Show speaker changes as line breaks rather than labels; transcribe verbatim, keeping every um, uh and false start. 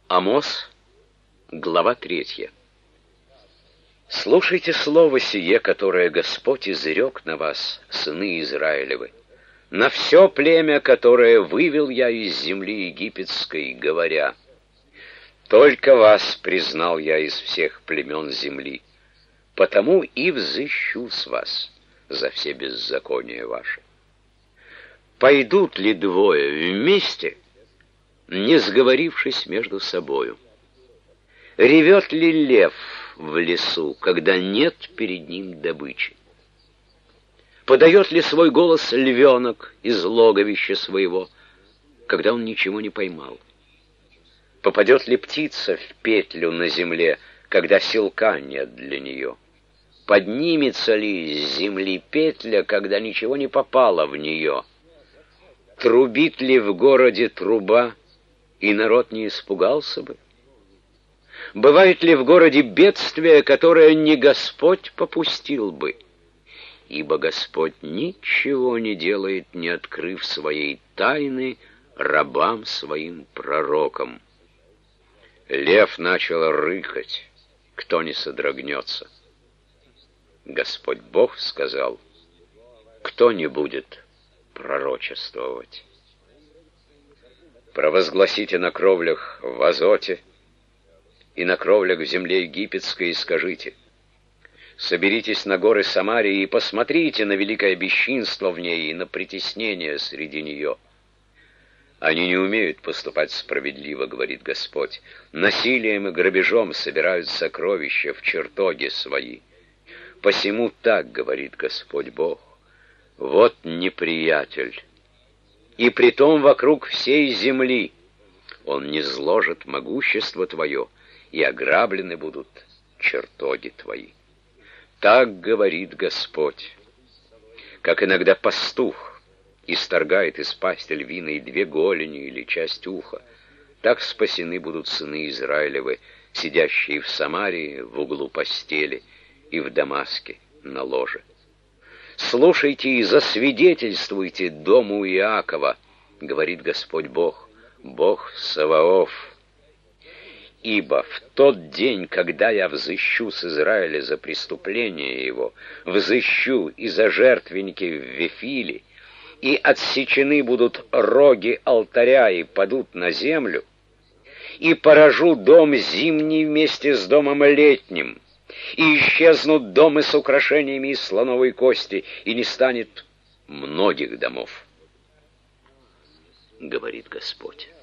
Амос, глава третья. Слушайте слово сие, которое Господь изрек на вас, сыны Израилевы, на все племя, которое вывел я из земли египетской, говоря: только вас признал я из всех племен земли, потому и взыщу с вас за все беззакония ваши. Пойдут ли двое вместе, не сговорившись между собою? Ревет ли лев в лесу, когда нет перед ним добычи? Подает ли свой голос львенок из логовища своего, когда он ничего не поймал? Попадет ли птица в петлю на земле, когда селка нет для нее? Поднимется ли с земли петля, когда ничего не попало в нее? Трубит ли в городе труба, и народ не испугался бы? Бывает ли в городе бедствие, которое не Господь попустил бы? Ибо Господь ничего не делает, не открыв своей тайны рабам своим пророкам. Лев начал рыкать, кто не содрогнется? Господь Бог сказал: кто не будет пророчествовать? Провозгласите на кровлях в Азоте и на кровлях в земле египетской и скажите: соберитесь на горы Самарии и посмотрите на великое бесчинство в ней и на притеснение среди нее. Они не умеют поступать справедливо, говорит Господь. Насилием и грабежом собирают сокровища в чертоги свои. Посему так говорит Господь Бог: вот неприятель, и притом вокруг всей земли. Он низложит могущество твое, и ограблены будут чертоги твои. Так говорит Господь. Как иногда пастух исторгает из пасти львиной две голени или часть уха, так спасены будут сыны Израилевы, сидящие в Самарии в углу постели и в Дамаске на ложе. Слушайте и засвидетельствуйте дому Иакова, говорит Господь Бог, Бог Саваоф. Ибо в тот день, когда я взыщу с Израиля за преступление его, взыщу и за жертвенники в Вифиле, и отсечены будут роги алтаря и падут на землю, и поражу дом зимний вместе с домом летним, и исчезнут дома с украшениями из слоновой кости, и не станет многих домов, говорит Господь.